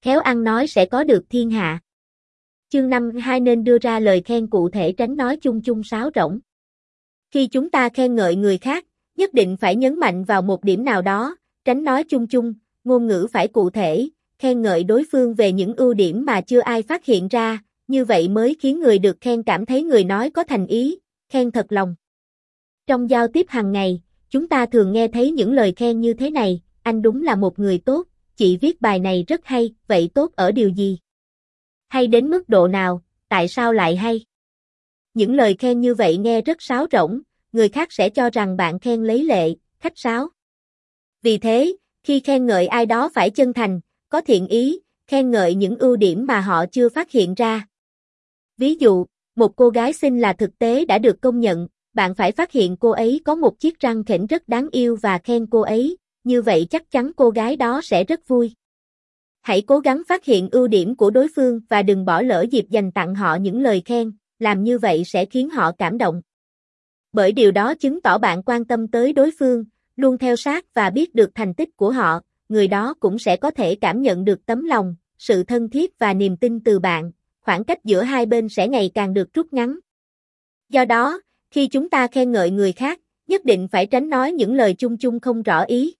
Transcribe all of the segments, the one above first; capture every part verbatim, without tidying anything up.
khéo ăn nói sẽ có được thiên hạ. Chương năm hai nên đưa ra lời khen cụ thể tránh nói chung chung sáo rỗng. Khi chúng ta khen ngợi người khác, nhất định phải nhấn mạnh vào một điểm nào đó, tránh nói chung chung, ngôn ngữ phải cụ thể, khen ngợi đối phương về những ưu điểm mà chưa ai phát hiện ra, như vậy mới khiến người được khen cảm thấy người nói có thành ý, khen thật lòng. Trong giao tiếp hàng ngày, chúng ta thường nghe thấy những lời khen như thế này, anh đúng là một người tốt, chị viết bài này rất hay, vậy tốt ở điều gì? Hay đến mức độ nào, tại sao lại hay? Những lời khen như vậy nghe rất sáo rỗng, người khác sẽ cho rằng bạn khen lấy lệ, khách sáo. Vì thế, khi khen ngợi ai đó phải chân thành, có thiện ý, khen ngợi những ưu điểm mà họ chưa phát hiện ra. Ví dụ, một cô gái xinh là thực tế đã được công nhận, bạn phải phát hiện cô ấy có một chiếc răng khểnh rất đáng yêu và khen cô ấy, như vậy chắc chắn cô gái đó sẽ rất vui. Hãy cố gắng phát hiện ưu điểm của đối phương và đừng bỏ lỡ dịp dành tặng họ những lời khen, làm như vậy sẽ khiến họ cảm động. Bởi điều đó chứng tỏ bạn quan tâm tới đối phương, luôn theo sát và biết được thành tích của họ, người đó cũng sẽ có thể cảm nhận được tấm lòng, sự thân thiết và niềm tin từ bạn, khoảng cách giữa hai bên sẽ ngày càng được rút ngắn. Do đó, khi chúng ta khen ngợi người khác, nhất định phải tránh nói những lời chung chung không rõ ý.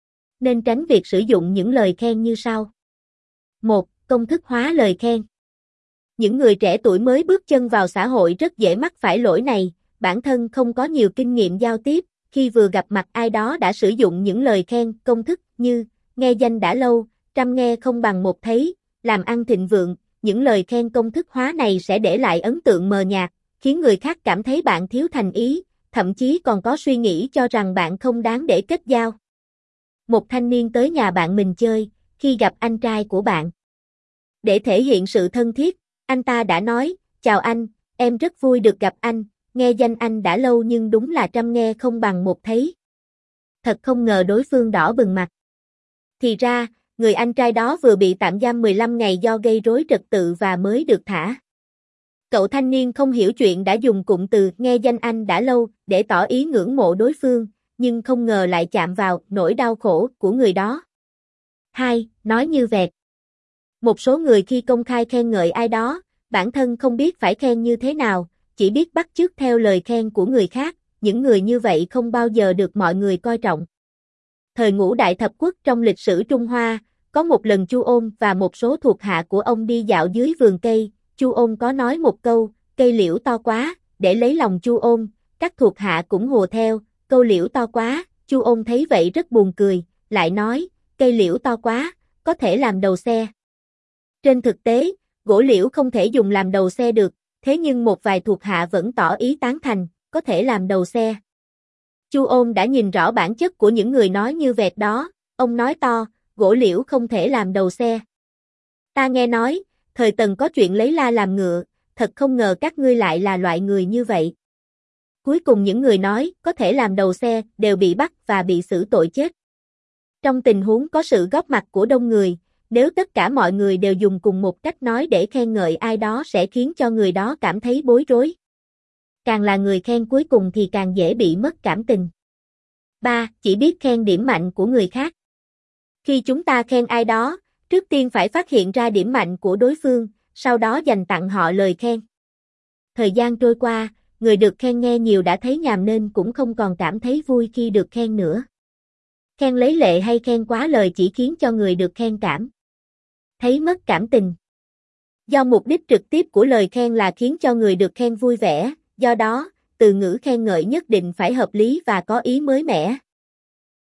Nên tránh việc sử dụng những lời khen như sau. một. Công thức hóa lời khen. Những người trẻ tuổi mới bước chân vào xã hội rất dễ mắc phải lỗi này, bản thân không có nhiều kinh nghiệm giao tiếp, khi vừa gặp mặt ai đó đã sử dụng những lời khen công thức như nghe danh đã lâu, trăm nghe không bằng một thấy, làm ăn thịnh vượng. Những lời khen công thức hóa này sẽ để lại ấn tượng mờ nhạt, khiến người khác cảm thấy bạn thiếu thành ý, thậm chí còn có suy nghĩ cho rằng bạn không đáng để kết giao. Một thanh niên tới nhà bạn mình chơi, khi gặp anh trai của bạn. Để thể hiện sự thân thiết, anh ta đã nói, chào anh, em rất vui được gặp anh, nghe danh anh đã lâu nhưng đúng là trăm nghe không bằng một thấy. Thật không ngờ đối phương đỏ bừng mặt. Thì ra, người anh trai đó vừa bị tạm giam mười lăm ngày do gây rối trật tự và mới được thả. Cậu thanh niên không hiểu chuyện đã dùng cụm từ nghe danh anh đã lâu để tỏ ý ngưỡng mộ đối phương, nhưng không ngờ lại chạm vào nỗi đau khổ của người đó. hai. Nói như vẹt. Một số người khi công khai khen ngợi ai đó, bản thân không biết phải khen như thế nào, chỉ biết bắt chước theo lời khen của người khác, những người như vậy không bao giờ được mọi người coi trọng. Thời Ngũ Đại Thập Quốc trong lịch sử Trung Hoa, có một lần Chu Ôn và một số thuộc hạ của ông đi dạo dưới vườn cây, Chu Ôn có nói một câu, cây liễu to quá, để lấy lòng Chu Ôn, các thuộc hạ cũng hùa theo, câu liễu to quá, Chu Ôn thấy vậy rất buồn cười, lại nói, cây liễu to quá, có thể làm đầu xe. Trên thực tế, gỗ liễu không thể dùng làm đầu xe được, thế nhưng một vài thuộc hạ vẫn tỏ ý tán thành, có thể làm đầu xe. Chu Ôn đã nhìn rõ bản chất của những người nói như vẹt đó, ông nói to, gỗ liễu không thể làm đầu xe. Ta nghe nói, thời Tần có chuyện lấy la làm ngựa, thật không ngờ các ngươi lại là loại người như vậy. Cuối cùng những người nói có thể làm đầu xe đều bị bắt và bị xử tội chết. Trong tình huống có sự góp mặt của đông người, nếu tất cả mọi người đều dùng cùng một cách nói để khen ngợi ai đó sẽ khiến cho người đó cảm thấy bối rối. Càng là người khen cuối cùng thì càng dễ bị mất cảm tình. ba. Chỉ biết khen điểm mạnh của người khác. Khi chúng ta khen ai đó, trước tiên phải phát hiện ra điểm mạnh của đối phương, sau đó dành tặng họ lời khen. Thời gian trôi qua, người được khen nghe nhiều đã thấy nhàm nên cũng không còn cảm thấy vui khi được khen nữa. Khen lấy lệ hay khen quá lời chỉ khiến cho người được khen cảm thấy mất cảm tình. Do mục đích trực tiếp của lời khen là khiến cho người được khen vui vẻ, do đó, từ ngữ khen ngợi nhất định phải hợp lý và có ý mới mẻ.